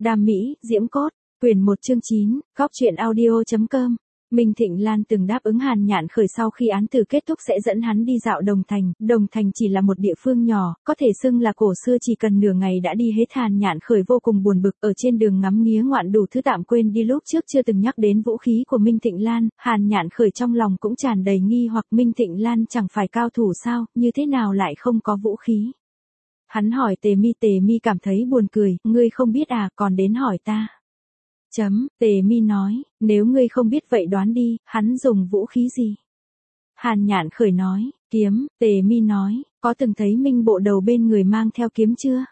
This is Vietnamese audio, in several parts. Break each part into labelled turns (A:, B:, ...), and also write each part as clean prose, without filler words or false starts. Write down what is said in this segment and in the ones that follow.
A: Đam mỹ, diễm cốt, quyển 1 chương 9, góc truyện audio.com. Minh Thịnh Lan từng đáp ứng Hàn Nhạn Khởi sau khi án tử kết thúc sẽ dẫn hắn đi dạo Đồng Thành. Đồng Thành chỉ là một địa phương nhỏ, có thể xưng là cổ xưa, chỉ cần nửa ngày đã đi hết. Hàn Nhạn Khởi vô cùng buồn bực, ở trên đường ngắm nghía ngoạn đủ thứ tạm quên đi lúc trước chưa từng nhắc đến vũ khí của Minh Thịnh Lan. Hàn Nhạn Khởi trong lòng cũng tràn đầy nghi hoặc, Minh Thịnh Lan chẳng phải cao thủ sao, như thế nào lại không có vũ khí. Hắn hỏi Tề Mi cảm thấy buồn cười, ngươi không biết à, còn đến hỏi ta. Tề Mi nói, nếu ngươi không biết vậy đoán đi, hắn dùng vũ khí gì? Hàn Nhạn Khởi nói, kiếm. Tề Mi nói, có từng thấy Minh Bộ Đầu bên người mang theo kiếm chưa?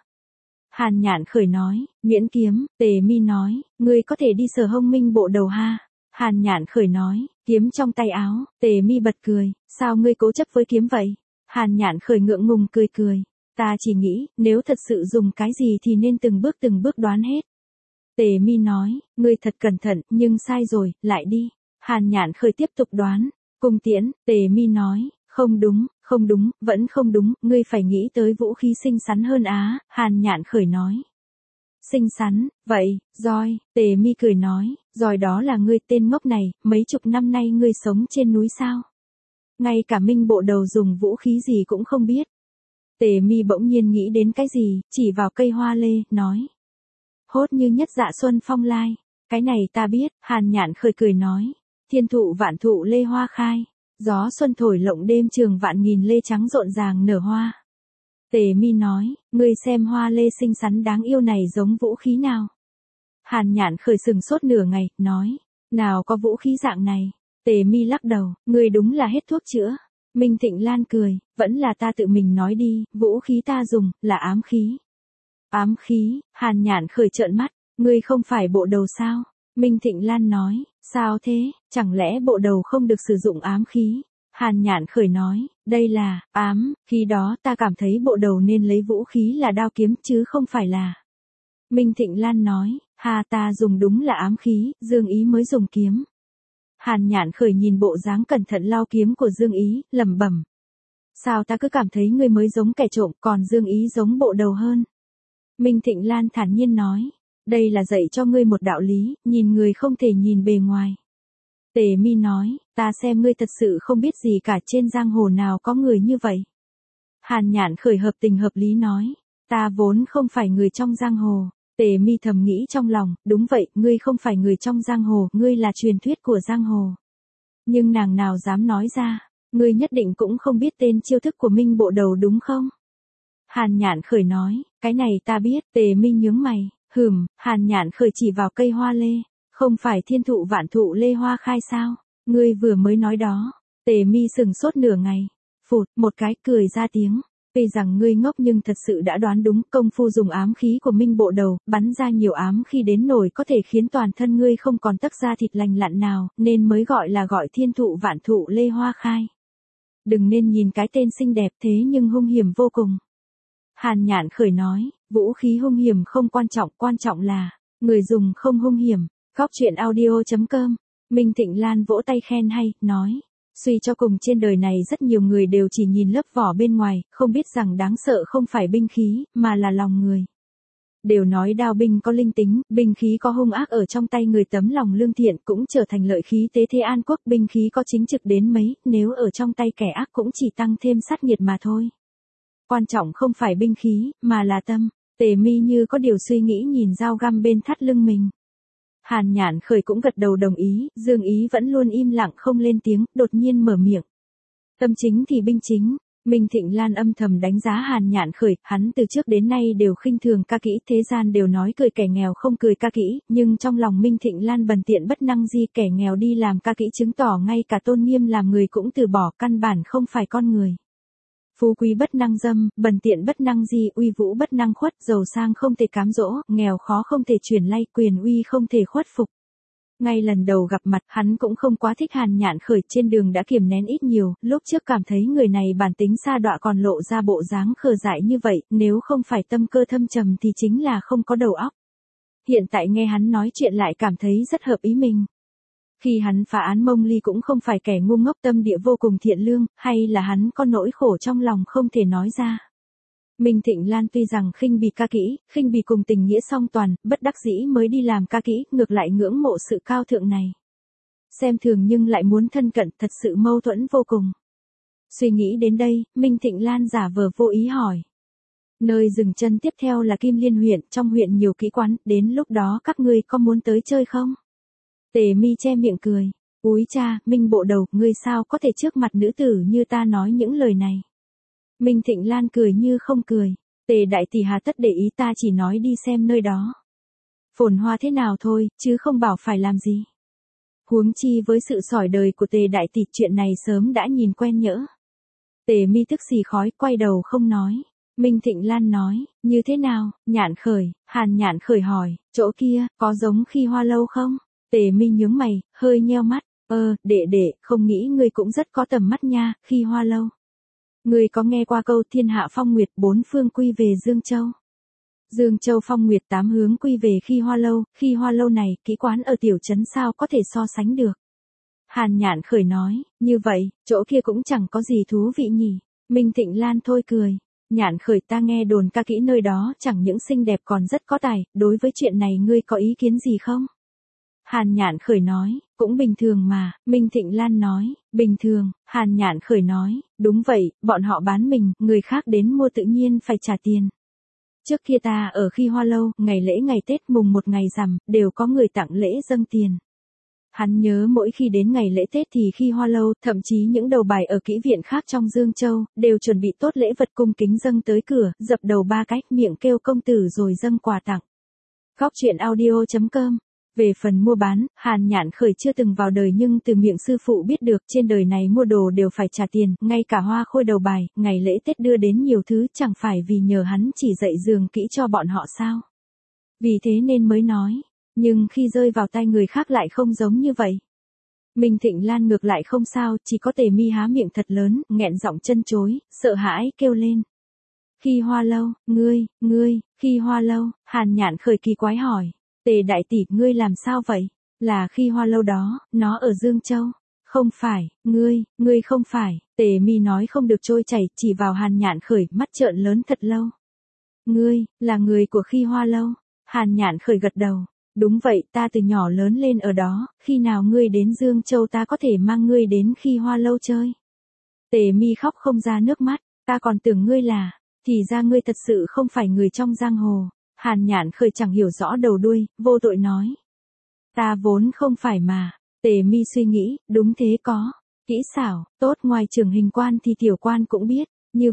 A: Hàn Nhạn Khởi nói, miễn kiếm. Tề Mi nói, ngươi có thể đi sờ hông Minh Bộ Đầu ha? Hàn Nhạn Khởi nói, kiếm trong tay áo. Tề Mi bật cười, sao ngươi cố chấp với kiếm vậy? Hàn Nhạn Khởi ngượng ngùng cười. Ta chỉ nghĩ, nếu thật sự dùng cái gì thì nên từng bước đoán hết. Tề Mi nói, ngươi thật cẩn thận, nhưng sai rồi, lại đi. Hàn Nhạn Khởi tiếp tục đoán, cung tiễn. Tề Mi nói, không đúng, vẫn không đúng, ngươi phải nghĩ tới vũ khí xinh xắn hơn á. Hàn Nhạn Khởi nói, xinh xắn, vậy, roi. Tề Mi cười nói, roi đó là ngươi tên ngốc này, mấy chục năm nay ngươi sống trên núi sao? Ngay cả Minh Bộ Đầu dùng vũ khí gì cũng không biết. Tề Mi bỗng nhiên nghĩ đến cái gì, chỉ vào cây hoa lê, nói. Hốt như nhất dạ xuân phong lai. Cái này ta biết. Hàn Nhạn Khởi cười nói. Thiên thụ vạn thụ lê hoa khai. Gió xuân thổi lộng đêm trường vạn nghìn lê trắng rộn ràng nở hoa. Tề Mi nói, ngươi xem hoa lê xinh xắn đáng yêu này giống vũ khí nào? Hàn Nhạn Khởi sừng sốt nửa ngày, nói. Nào có vũ khí dạng này. Tề Mi lắc đầu, ngươi đúng là hết thuốc chữa. Minh Thịnh Lan cười, vẫn là ta tự mình nói đi, vũ khí ta dùng, là ám khí. Ám khí. Hàn Nhạn Khởi trợn mắt, ngươi không phải bộ đầu sao? Minh Thịnh Lan nói, sao thế, chẳng lẽ bộ đầu không được sử dụng ám khí? Hàn Nhạn Khởi nói, đây là, ám, khí đó ta cảm thấy bộ đầu nên lấy vũ khí là đao kiếm chứ không phải là. Minh Thịnh Lan nói, ta dùng đúng là ám khí, Dương Ý mới dùng kiếm. Hàn Nhạn Khởi nhìn bộ dáng cẩn thận lau kiếm của Dương Ý, lẩm bẩm. Sao ta cứ cảm thấy ngươi mới giống kẻ trộm, còn Dương Ý giống bộ đầu hơn? Minh Thịnh Lan thản nhiên nói, đây là dạy cho ngươi một đạo lý, nhìn người không thể nhìn bề ngoài. Tề Mi nói, ta xem ngươi thật sự không biết gì cả, trên giang hồ nào có người như vậy. Hàn Nhạn Khởi hợp tình hợp lý nói, ta vốn không phải người trong giang hồ. Tề Mi thầm nghĩ trong lòng, đúng vậy, ngươi không phải người trong giang hồ, ngươi là truyền thuyết của giang hồ. Nhưng nàng nào dám nói ra, ngươi nhất định cũng không biết tên chiêu thức của Minh Bộ Đầu đúng không? Hàn Nhạn Khởi nói, cái này ta biết. Tề Mi nhướng mày, Hàn Nhạn Khởi chỉ vào cây hoa lê, không phải thiên thụ vạn thụ lê hoa khai sao? Ngươi vừa mới nói đó. Tề Mi sừng sốt nửa ngày, phụt, một cái cười ra tiếng. Tuy rằng ngươi ngốc nhưng thật sự đã đoán đúng, công phu dùng ám khí của Minh Bộ Đầu, bắn ra nhiều ám khí đến nổi có thể khiến toàn thân ngươi không còn tấc da thịt lành lặn nào, nên mới gọi thiên thụ vạn thụ lê hoa khai. Đừng nên nhìn cái tên xinh đẹp thế nhưng hung hiểm vô cùng. Hàn Nhạn Khởi nói, vũ khí hung hiểm không quan trọng là, người dùng không hung hiểm. Góc truyện audio.com. Minh Thịnh Lan vỗ tay khen hay, nói. Suy cho cùng trên đời này rất nhiều người đều chỉ nhìn lớp vỏ bên ngoài, không biết rằng đáng sợ không phải binh khí, mà là lòng người. Đều nói đao binh có linh tính, binh khí có hung ác ở trong tay người, tấm lòng lương thiện cũng trở thành lợi khí tế thế an quốc. Binh khí có chính trực đến mấy, nếu ở trong tay kẻ ác cũng chỉ tăng thêm sát nhiệt mà thôi. Quan trọng không phải binh khí, mà là tâm. Tề Mi như có điều suy nghĩ nhìn dao găm bên thắt lưng mình. Hàn Nhạn Khởi cũng gật đầu đồng ý, Dương Ý vẫn luôn im lặng không lên tiếng, đột nhiên mở miệng. Tâm chính thì binh chính. Minh Thịnh Lan âm thầm đánh giá Hàn Nhạn Khởi, hắn từ trước đến nay đều khinh thường ca kỹ, thế gian đều nói cười kẻ nghèo không cười ca kỹ, nhưng trong lòng Minh Thịnh Lan bần tiện bất năng di, kẻ nghèo đi làm ca kỹ chứng tỏ ngay cả tôn nghiêm làm người cũng từ bỏ, căn bản không phải con người. Phú quý bất năng dâm, bần tiện bất năng di, uy vũ bất năng khuất, giàu sang không thể cám dỗ, nghèo khó không thể truyền lay, quyền uy không thể khuất phục. Ngay lần đầu gặp mặt, hắn cũng không quá thích Hàn Nhạn Khởi, trên đường đã kiềm nén ít nhiều, lúc trước cảm thấy người này bản tính sa đọa còn lộ ra bộ dáng khờ dại như vậy, nếu không phải tâm cơ thâm trầm thì chính là không có đầu óc. Hiện tại nghe hắn nói chuyện lại cảm thấy rất hợp ý mình. Khi hắn phá án Mông Ly cũng không phải kẻ ngu ngốc, tâm địa vô cùng thiện lương, hay là hắn có nỗi khổ trong lòng không thể nói ra. Minh Thịnh Lan tuy rằng khinh bỉ ca kỹ, khinh bỉ cùng tình nghĩa song toàn, bất đắc dĩ mới đi làm ca kỹ, ngược lại ngưỡng mộ sự cao thượng này. Xem thường nhưng lại muốn thân cận, thật sự mâu thuẫn vô cùng. Suy nghĩ đến đây, Minh Thịnh Lan giả vờ vô ý hỏi. Nơi dừng chân tiếp theo là Kim Liên huyện, trong huyện nhiều kỹ quán, đến lúc đó các ngươi có muốn tới chơi không? Tề Mi che miệng cười. Úi cha, Minh bộ đầu, ngươi sao có thể trước mặt nữ tử như ta nói những lời này? Minh Thịnh Lan cười như không cười. Tề đại tỷ hà tất để ý, ta chỉ nói đi xem nơi đó. Phồn hoa thế nào thôi, chứ không bảo phải làm gì. Huống chi với sự sỏi đời của Tề đại tỷ, chuyện này sớm đã nhìn quen nhỡ. Tề Mi tức xì khói, quay đầu không nói. Minh Thịnh Lan nói, như thế nào? Nhạn Khởi, Hàn Nhạn Khởi hỏi, chỗ kia, có giống Khi Hoa Lâu không? Tề Mi nhướng mày, hơi nheo mắt, đệ, không nghĩ ngươi cũng rất có tầm mắt nha, Khi Hoa Lâu. Ngươi có nghe qua câu thiên hạ phong nguyệt, bốn phương quy về Dương Châu? Dương Châu phong nguyệt, tám hướng quy về Khi Hoa Lâu này, kỹ quán ở tiểu trấn sao có thể so sánh được. Hàn Nhạn Khởi nói, như vậy, chỗ kia cũng chẳng có gì thú vị nhỉ. Minh Thịnh Lan thôi cười. Nhạn Khởi, ta nghe đồn ca kỹ nơi đó chẳng những xinh đẹp còn rất có tài, đối với chuyện này ngươi có ý kiến gì không? Hàn Nhạn Khởi nói, cũng bình thường mà. Minh Thịnh Lan nói, bình thường. Hàn Nhạn Khởi nói, đúng vậy, bọn họ bán mình, người khác đến mua tự nhiên phải trả tiền. Trước kia ta ở Khi Hoa Lâu, ngày lễ ngày Tết mùng 1 ngày rằm, đều có người tặng lễ dâng tiền. Hắn nhớ mỗi khi đến ngày lễ Tết thì Khi Hoa Lâu, thậm chí những đầu bài ở kỹ viện khác trong Dương Châu, đều chuẩn bị tốt lễ vật cung kính dâng tới cửa, dập đầu 3 cách, miệng kêu công tử rồi dâng quà tặng. Góc truyện audio.com. Về phần mua bán, Hàn Nhạn Khởi chưa từng vào đời nhưng từ miệng sư phụ biết được trên đời này mua đồ đều phải trả tiền, ngay cả hoa khôi đầu bài, ngày lễ Tết đưa đến nhiều thứ chẳng phải vì nhờ hắn chỉ dạy giường kỹ cho bọn họ sao. Vì thế nên mới nói. Nhưng khi rơi vào tay người khác lại không giống như vậy. Minh Thịnh Lan ngược lại không sao, chỉ có Tề Mi há miệng thật lớn, nghẹn giọng chân chối, sợ hãi kêu lên. Khi Hoa Lâu, ngươi, Khi Hoa Lâu, Hàn Nhạn Khởi kỳ quái hỏi. Tề đại tỷ, ngươi làm sao vậy? Là Khi Hoa Lâu đó, nó ở Dương Châu. Không phải, ngươi không phải. Tề Mi nói không được trôi chảy, chỉ vào Hàn Nhạn Khởi, mắt trợn lớn thật lâu. Ngươi, là người của Khi Hoa Lâu. Hàn Nhạn Khởi gật đầu. Đúng vậy, ta từ nhỏ lớn lên ở đó, khi nào ngươi đến Dương Châu ta có thể mang ngươi đến Khi Hoa Lâu chơi. Tề Mi khóc không ra nước mắt, ta còn tưởng ngươi là, thì ra ngươi thật sự không phải người trong giang hồ. Hàn Nhạn Khởi chẳng hiểu rõ đầu đuôi, vô tội nói. Ta vốn không phải mà. Tề Mi suy nghĩ, đúng thế có. Kỹ xảo, tốt, ngoài trưởng hình quan thì tiểu quan cũng biết.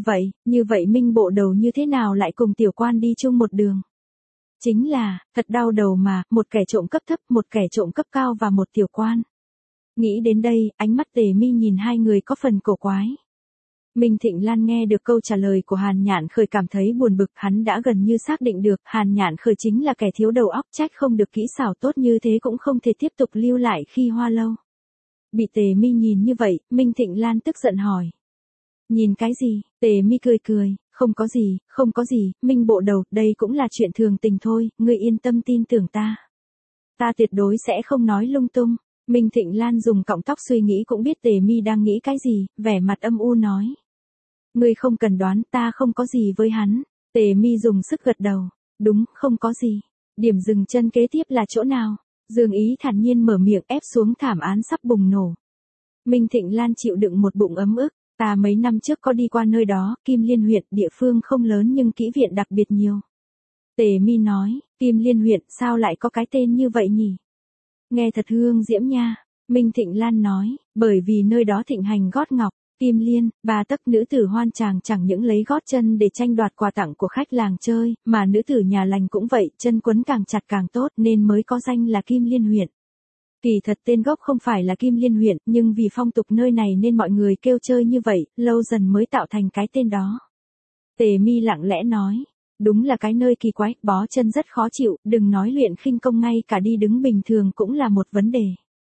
A: Như vậy Minh bộ đầu như thế nào lại cùng tiểu quan đi chung một đường? Chính là, thật đau đầu mà, một kẻ trộm cấp thấp, một kẻ trộm cấp cao và một tiểu quan. Nghĩ đến đây, ánh mắt Tề Mi nhìn hai người có phần cổ quái. Minh Thịnh Lan nghe được câu trả lời của Hàn Nhạn Khởi cảm thấy buồn bực, hắn đã gần như xác định được, Hàn Nhạn Khởi chính là kẻ thiếu đầu óc, trách không được kỹ xảo tốt như thế cũng không thể tiếp tục lưu lại Khi Hoa Lâu. Bị Tề Mi nhìn như vậy, Minh Thịnh Lan tức giận hỏi. Nhìn cái gì? Tề Mi cười, không có gì, Minh bộ đầu, đây cũng là chuyện thường tình thôi, ngươi yên tâm tin tưởng ta. Ta tuyệt đối sẽ không nói lung tung. Minh Thịnh Lan dùng cọng tóc suy nghĩ cũng biết Tề Mi đang nghĩ cái gì, vẻ mặt âm u nói. Ngươi không cần đoán, ta không có gì với hắn. Tề Mi dùng sức gật đầu. Đúng, không có gì. Điểm dừng chân kế tiếp là chỗ nào? Dương Ý thản nhiên mở miệng ép xuống thảm án sắp bùng nổ. Minh Thịnh Lan chịu đựng một bụng ấm ức. Ta mấy năm trước có đi qua nơi đó, Kim Liên huyện, địa phương không lớn nhưng kỹ viện đặc biệt nhiều. Tề Mi nói, Kim Liên huyện, sao lại có cái tên như vậy nhỉ? Nghe thật hương diễm nha. Minh Thịnh Lan nói, bởi vì nơi đó thịnh hành gót ngọc, Kim Liên, 3 tấc nữ tử hoan tràng chẳng những lấy gót chân để tranh đoạt quà tặng của khách làng chơi, mà nữ tử nhà lành cũng vậy, chân quấn càng chặt càng tốt nên mới có danh là Kim Liên huyện. Kỳ thật tên gốc không phải là Kim Liên huyện, nhưng vì phong tục nơi này nên mọi người kêu chơi như vậy, lâu dần mới tạo thành cái tên đó. Tề Mi lặng lẽ nói, đúng là cái nơi kỳ quái, bó chân rất khó chịu, đừng nói luyện khinh công, ngay cả đi đứng bình thường cũng là một vấn đề.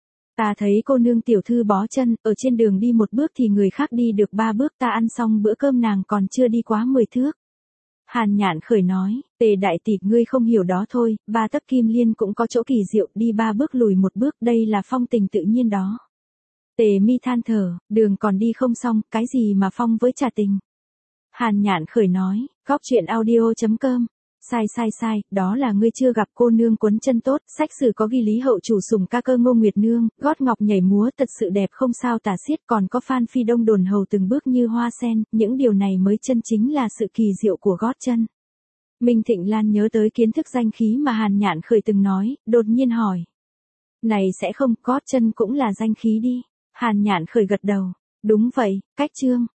A: Ta thấy cô nương tiểu thư bó chân, ở trên đường đi một bước thì người khác đi được 3 bước, ta ăn xong bữa cơm nàng còn chưa đi quá 10 thước. Hàn Nhạn Khởi nói, Tề đại tỷ, ngươi không hiểu đó thôi, 3 tấc Kim Liên cũng có chỗ kỳ diệu, đi 3 bước lùi 1 bước, đây là phong tình tự nhiên đó. Tề Mi than thở, đường còn đi không xong, cái gì mà phong với trà tình. Hàn Nhạn Khởi nói, Góc Chuyện Audio.com. Sai, đó là ngươi chưa gặp cô nương cuốn chân tốt, sách sử có ghi Lý Hậu chủ sủng ca cơ Ngô Nguyệt Nương, gót ngọc nhảy múa thật sự đẹp không sao tả xiết, còn có Phan Phi Đông đồn hầu từng bước như hoa sen, những điều này mới chân chính là sự kỳ diệu của gót chân. Minh Thịnh Lan nhớ tới kiến thức danh khí mà Hàn Nhạn Khởi từng nói, đột nhiên hỏi. Này sẽ không, gót chân cũng là danh khí đi. Hàn Nhạn Khởi gật đầu. Đúng vậy, cách chương.